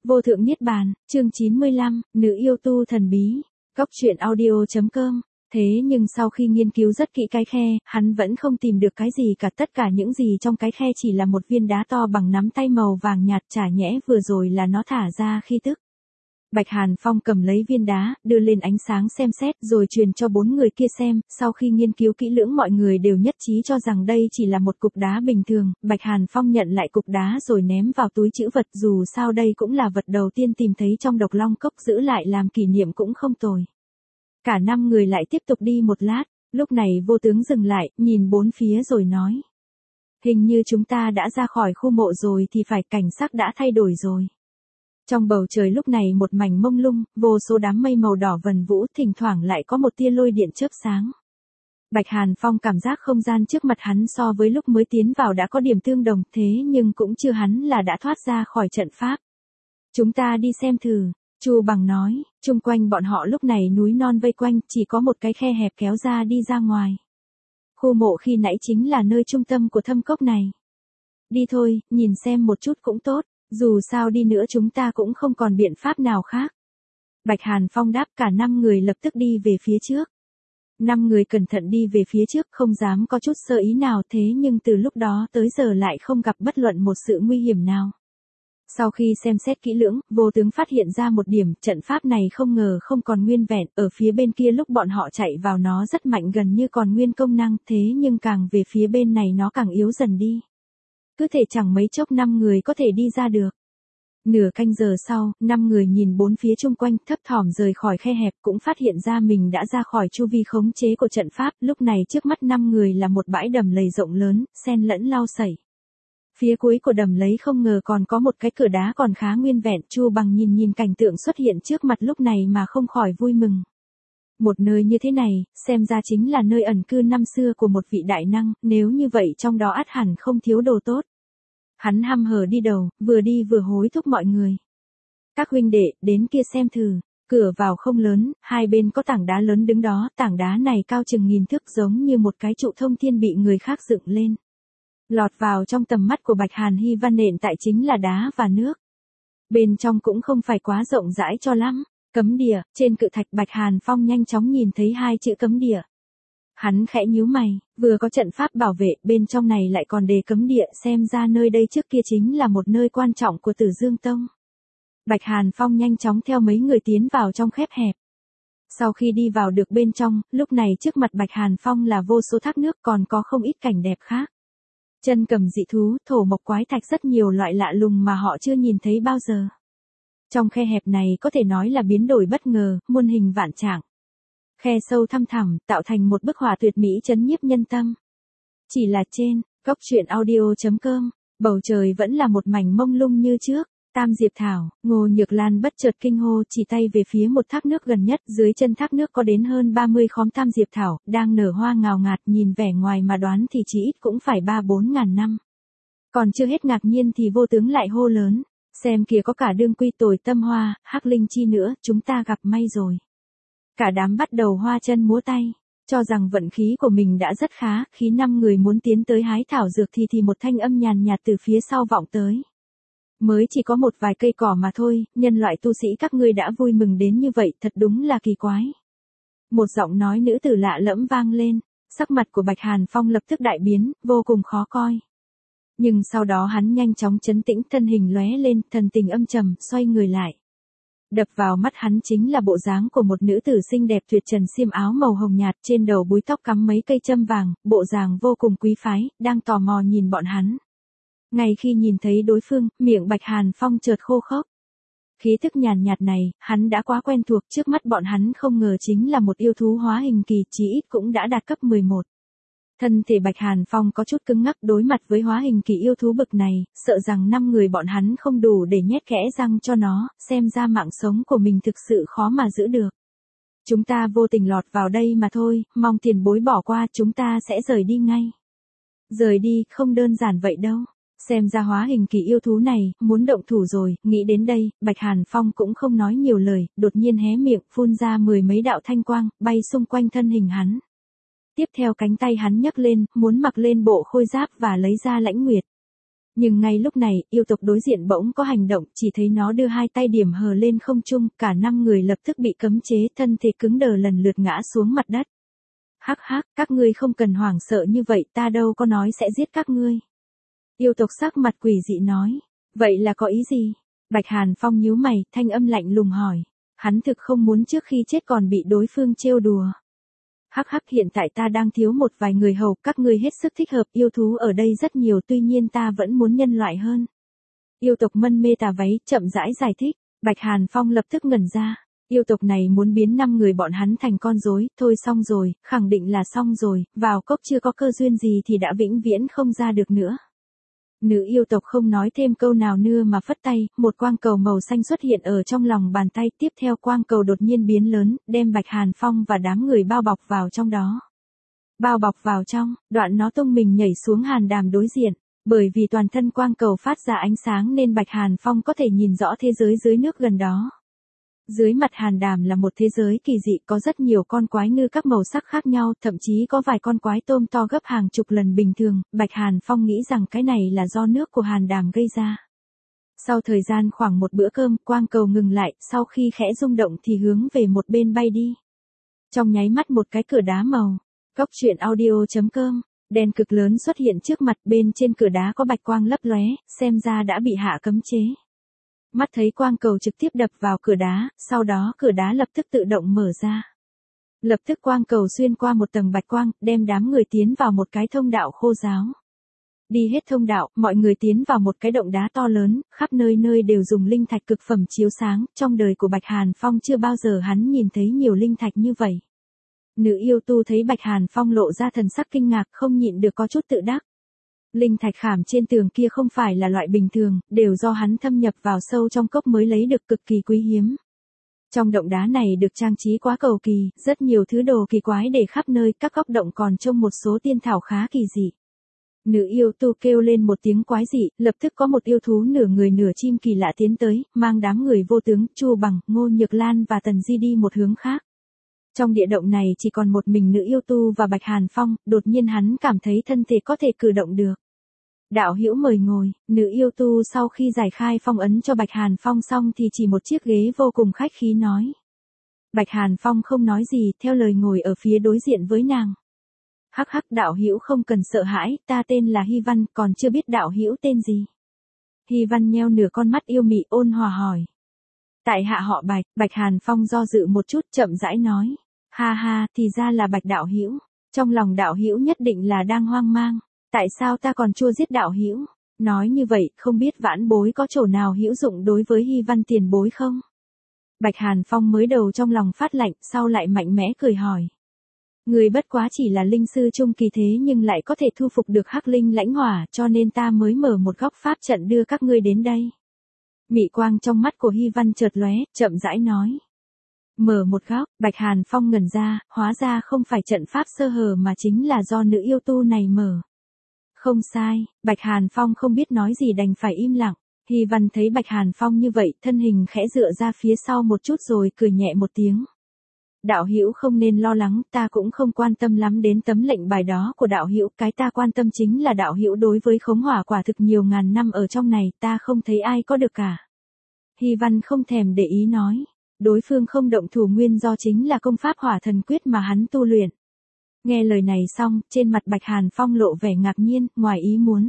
Vô thượng niết bàn, chương 95, nữ yêu tu thần bí. Góc truyện audio.com. Thế nhưng sau khi nghiên cứu rất kỹ cái khe, hắn vẫn không tìm được cái gì cả, tất cả những gì trong cái khe chỉ là một viên đá to bằng nắm tay màu vàng nhạt, chả nhẽ vừa rồi là nó thả ra khi tức. Bạch Hàn Phong cầm lấy viên đá, đưa lên ánh sáng xem xét rồi truyền cho 4 người kia xem, sau khi nghiên cứu kỹ lưỡng mọi người đều nhất trí cho rằng đây chỉ là một cục đá bình thường. Bạch Hàn Phong nhận lại cục đá rồi ném vào túi trữ vật, dù sao đây cũng là vật đầu tiên tìm thấy trong Độc Long Cốc, giữ lại làm kỷ niệm cũng không tồi. Cả 5 người lại tiếp tục đi một lát, lúc này Vô Tướng dừng lại, nhìn bốn phía rồi nói. Hình như chúng ta đã ra khỏi khu mộ rồi thì phải, cảnh sắc đã thay đổi rồi. Trong bầu trời lúc này một mảnh mông lung, vô số đám mây màu đỏ vần vũ, thỉnh thoảng lại có một tia lôi điện chớp sáng. Bạch Hàn Phong cảm giác không gian trước mặt hắn so với lúc mới tiến vào đã có điểm tương đồng, thế nhưng cũng chưa hắn là đã thoát ra khỏi trận pháp. Chúng ta đi xem thử, Chu Bằng nói, chung quanh bọn họ lúc này núi non vây quanh, chỉ có một cái khe hẹp kéo ra đi ra ngoài. Khu mộ khi nãy chính là nơi trung tâm của thâm cốc này. Đi thôi, nhìn xem một chút cũng tốt. Dù sao đi nữa chúng ta cũng không còn biện pháp nào khác. Bạch Hàn Phong đáp, cả 5 người lập tức đi về phía trước. 5 người cẩn thận đi về phía trước, không dám có chút sơ ý nào, thế nhưng từ lúc đó tới giờ lại không gặp bất luận một sự nguy hiểm nào. Sau khi xem xét kỹ lưỡng, Vô Tướng phát hiện ra một điểm, trận pháp này không ngờ không còn nguyên vẹn, ở phía bên kia lúc bọn họ chạy vào nó rất mạnh, gần như còn nguyên công năng, thế nhưng càng về phía bên này nó càng yếu dần đi. Cứ thể chẳng mấy chốc 5 người có thể đi ra được. Nửa canh giờ sau, 5 người nhìn bốn phía chung quanh, thấp thỏm rời khỏi khe hẹp, cũng phát hiện ra mình đã ra khỏi chu vi khống chế của trận pháp. Lúc này trước mắt 5 người là một bãi đầm lầy rộng lớn, xen lẫn lau sẩy. Phía cuối của đầm lầy không ngờ còn có một cái cửa đá còn khá nguyên vẹn. Chu Bằng nhìn cảnh tượng xuất hiện trước mặt lúc này mà không khỏi vui mừng. Một nơi như thế này, xem ra chính là nơi ẩn cư năm xưa của một vị đại năng, nếu như vậy trong đó ắt hẳn không thiếu đồ tốt. Hắn hăm hở đi đầu, vừa đi vừa hối thúc mọi người. Các huynh đệ, đến kia xem thử, cửa vào không lớn, hai bên có tảng đá lớn đứng đó, tảng đá này cao chừng 1000 thước, giống như một cái trụ thông thiên bị người khác dựng lên. Lọt vào trong tầm mắt của Bạch Hàn Hy Văn nền tại chính là đá và nước. Bên trong cũng không phải quá rộng rãi cho lắm. Cấm địa, trên cự thạch. Bạch Hàn Phong nhanh chóng nhìn thấy 2 chữ cấm địa. Hắn khẽ nhíu mày, vừa có trận pháp bảo vệ, bên trong này lại còn đề cấm địa, xem ra nơi đây trước kia chính là một nơi quan trọng của Tử Dương Tông. Bạch Hàn Phong nhanh chóng theo mấy người tiến vào trong khép hẹp. Sau khi đi vào được bên trong, lúc này trước mặt Bạch Hàn Phong là vô số thác nước, còn có không ít cảnh đẹp khác. Chân cầm dị thú, thổ mộc quái thạch, rất nhiều loại lạ lùng mà họ chưa nhìn thấy bao giờ. Trong khe hẹp này có thể nói là biến đổi bất ngờ, muôn hình vạn trạng. Khe sâu thăm thẳm, tạo thành một bức họa tuyệt mỹ chấn nhiếp nhân tâm. Chỉ là trên, góc truyện audio.com, bầu trời vẫn là một mảnh mông lung như trước. Tam Diệp Thảo, Ngô Nhược Lan bất chợt kinh hô, chỉ tay về phía một thác nước gần nhất, dưới chân thác nước có đến hơn 30 khóm Tam Diệp Thảo, đang nở hoa ngào ngạt, nhìn vẻ ngoài mà đoán thì chỉ ít cũng phải 3-4 ngàn năm. Còn chưa hết ngạc nhiên thì Vô Tướng lại hô lớn. Xem kìa, có cả đương quy tồi tâm hoa, hắc linh chi nữa, chúng ta gặp may rồi. Cả đám bắt đầu hoa chân múa tay, cho rằng vận khí của mình đã rất khá. Khi 5 người muốn tiến tới hái thảo dược thì một thanh âm nhàn nhạt từ phía sau vọng tới. Mới chỉ có một vài cây cỏ mà thôi, nhân loại tu sĩ các ngươi đã vui mừng đến như vậy, thật đúng là kỳ quái. Một giọng nói nữ tử lạ lẫm vang lên, sắc mặt của Bạch Hàn Phong lập tức đại biến, vô cùng khó coi. Nhưng sau đó hắn nhanh chóng trấn tĩnh, thân hình lóe lên, thần tình âm trầm, xoay người lại. Đập vào mắt hắn chính là bộ dáng của một nữ tử xinh đẹp tuyệt trần, xiêm áo màu hồng nhạt, trên đầu búi tóc cắm mấy cây châm vàng, bộ dáng vô cùng quý phái, đang tò mò nhìn bọn hắn. Ngay khi nhìn thấy đối phương, miệng Bạch Hàn Phong chợt khô khốc. Khí thức nhàn nhạt này, hắn đã quá quen thuộc, trước mắt bọn hắn không ngờ chính là một yêu thú hóa hình kỳ, chí ít cũng đã đạt cấp 11. Thân thể Bạch Hàn Phong có chút cứng ngắc, đối mặt với hóa hình kỳ yêu thú bực này, sợ rằng 5 người bọn hắn không đủ để nhét kẽ răng cho nó, xem ra mạng sống của mình thực sự khó mà giữ được. Chúng ta vô tình lọt vào đây mà thôi, mong tiền bối bỏ qua, chúng ta sẽ rời đi ngay. Rời đi, không đơn giản vậy đâu. Xem ra hóa hình kỳ yêu thú này, muốn động thủ rồi. Nghĩ đến đây, Bạch Hàn Phong cũng không nói nhiều lời, đột nhiên hé miệng, phun ra 10 mấy đạo thanh quang, bay xung quanh thân hình hắn. Tiếp theo cánh tay hắn nhấc lên, muốn mặc lên bộ khôi giáp và lấy ra Lãnh Nguyệt. Nhưng ngay lúc này, yêu tộc đối diện bỗng có hành động, chỉ thấy nó đưa hai tay điểm hờ lên không trung, cả 5 người lập tức bị cấm chế, thân thể cứng đờ lần lượt ngã xuống mặt đất. Hắc hắc, các ngươi không cần hoảng sợ như vậy, ta đâu có nói sẽ giết các ngươi. Yêu tộc sắc mặt quỷ dị nói, vậy là có ý gì? Bạch Hàn Phong nhíu mày, thanh âm lạnh lùng hỏi. Hắn thực không muốn trước khi chết còn bị đối phương trêu đùa. Hắc hắc, hiện tại ta đang thiếu một vài người hầu, các ngươi hết sức thích hợp, yêu thú ở đây rất nhiều, tuy nhiên ta vẫn muốn nhân loại hơn. Yêu tộc mân mê tà váy, chậm rãi giải thích. Bạch Hàn Phong lập tức ngẩn ra. Yêu tộc này muốn biến 5 người bọn hắn thành con rối, thôi xong rồi, khẳng định là xong rồi, vào cốc chưa có cơ duyên gì thì đã vĩnh viễn không ra được nữa. Nữ yêu tộc không nói thêm câu nào nữa mà phất tay, một quang cầu màu xanh xuất hiện ở trong lòng bàn tay, tiếp theo quang cầu đột nhiên biến lớn, đem Bạch Hàn Phong và đám người bao bọc vào trong đó. Bao bọc vào trong, đoạn nó tung mình nhảy xuống hàn đàm đối diện, bởi vì toàn thân quang cầu phát ra ánh sáng nên Bạch Hàn Phong có thể nhìn rõ thế giới dưới nước gần đó. Dưới mặt hàn đàm là một thế giới kỳ dị, có rất nhiều con quái ngư các màu sắc khác nhau, thậm chí có vài con quái tôm to gấp hàng chục lần bình thường. Bạch Hàn Phong nghĩ rằng cái này là do nước của hàn đàm gây ra. Sau thời gian khoảng một bữa cơm, quang cầu ngừng lại, sau khi khẽ rung động thì hướng về một bên bay đi. Trong nháy mắt một cái cửa đá màu, Cốc Truyện Audio.com, đèn cực lớn xuất hiện trước mặt, bên trên cửa đá có bạch quang lấp lóe, xem ra đã bị hạ cấm chế. Mắt thấy quang cầu trực tiếp đập vào cửa đá, sau đó cửa đá lập tức tự động mở ra. Lập tức quang cầu xuyên qua một tầng bạch quang, đem đám người tiến vào một cái thông đạo khô ráo. Đi hết thông đạo, mọi người tiến vào một cái động đá to lớn, khắp nơi nơi đều dùng linh thạch cực phẩm chiếu sáng, trong đời của Bạch Hàn Phong chưa bao giờ hắn nhìn thấy nhiều linh thạch như vậy. Nữ yêu tu thấy Bạch Hàn Phong lộ ra thần sắc kinh ngạc, không nhịn được có chút tự đắc. Linh thạch khảm trên tường kia không phải là loại bình thường, đều do hắn thâm nhập vào sâu trong cốc mới lấy được, cực kỳ quý hiếm. Trong động đá này được trang trí quá cầu kỳ, rất nhiều thứ đồ kỳ quái để khắp nơi, các góc động còn trông một số tiên thảo khá kỳ dị. Nữ yêu tu kêu lên một tiếng quái dị, lập tức có một yêu thú nửa người nửa chim kỳ lạ tiến tới, mang đám người vô tướng, Chu Bằng, Ngô Nhược Lan và Tần Di đi một hướng khác. Trong địa động này chỉ còn một mình nữ yêu tu và Bạch Hàn Phong, đột nhiên hắn cảm thấy thân thể có thể cử động được. Đạo hữu mời ngồi, nữ yêu tu sau khi giải khai phong ấn cho Bạch Hàn Phong xong thì chỉ một chiếc ghế vô cùng khách khí nói. Bạch Hàn Phong không nói gì, theo lời ngồi ở phía đối diện với nàng. Hắc hắc, đạo hữu không cần sợ hãi, ta tên là Hy Văn, còn chưa biết đạo hữu tên gì. Hy Văn nheo nửa con mắt yêu mị ôn hòa hỏi. Tại hạ họ Bạch. Bạch Hàn Phong do dự một chút, chậm rãi nói. Ha ha, thì ra là Bạch đạo hữu. Trong lòng đạo hữu nhất định là đang hoang mang. Tại sao ta còn chưa giết đạo hữu? Nói như vậy, không biết vãn bối có chỗ nào hữu dụng đối với Hy Văn tiền bối không? Bạch Hàn Phong mới đầu trong lòng phát lạnh, sau lại mạnh mẽ cười hỏi. Người bất quá chỉ là linh sư trung kỳ thế nhưng lại có thể thu phục được hắc linh lãnh hỏa, cho nên ta mới mở một góc pháp trận đưa các ngươi đến đây. Mị quang trong mắt của Hy Văn chợt lóe, chậm rãi nói. Mở một góc, Bạch Hàn Phong ngẩn ra, hóa ra không phải trận pháp sơ hở mà chính là do nữ yêu tu này mở. Không sai, Bạch Hàn Phong không biết nói gì đành phải im lặng. Hy Văn thấy Bạch Hàn Phong như vậy, thân hình khẽ dựa ra phía sau một chút rồi cười nhẹ một tiếng. Đạo hữu không nên lo lắng, ta cũng không quan tâm lắm đến tấm lệnh bài đó của đạo hữu, cái ta quan tâm chính là đạo hữu đối với khống hỏa quả thực nhiều ngàn năm ở trong này, ta không thấy ai có được cả. Hy Văn không thèm để ý nói, đối phương không động thủ nguyên do chính là công pháp hỏa thần quyết mà hắn tu luyện. Nghe lời này xong, trên mặt Bạch Hàn Phong lộ vẻ ngạc nhiên, ngoài ý muốn.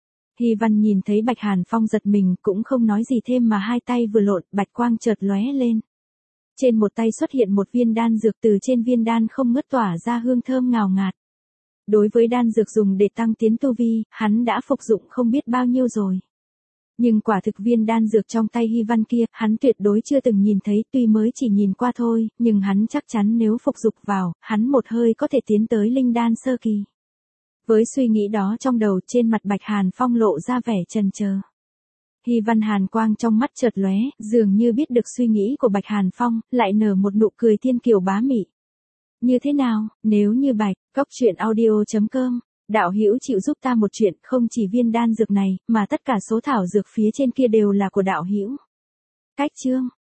Hy Văn nhìn thấy Bạch Hàn Phong giật mình, cũng không nói gì thêm mà hai tay vừa lộn, bạch quang chợt lóe lên. Trên một tay xuất hiện một viên đan dược, từ trên viên đan không ngớt tỏa ra hương thơm ngào ngạt. Đối với đan dược dùng để tăng tiến tu vi, hắn đã phục dụng không biết bao nhiêu rồi. Nhưng quả thực viên đan dược trong tay Hy Văn kia, hắn tuyệt đối chưa từng nhìn thấy, tuy mới chỉ nhìn qua thôi, nhưng hắn chắc chắn nếu phục dụng vào, hắn một hơi có thể tiến tới linh đan sơ kỳ. Với suy nghĩ đó trong đầu, trên mặt Bạch Hàn Phong lộ ra vẻ chần chờ. Hy Văn hàn quang trong mắt chợt lóe, dường như biết được suy nghĩ của Bạch Hàn Phong, lại nở một nụ cười thiên kiều bá mị. Như thế nào, nếu như Bạch, Cốc Truyện Audio.com, đạo hữu chịu giúp ta một chuyện, không chỉ viên đan dược này, mà tất cả số thảo dược phía trên kia đều là của đạo hữu. Cách chương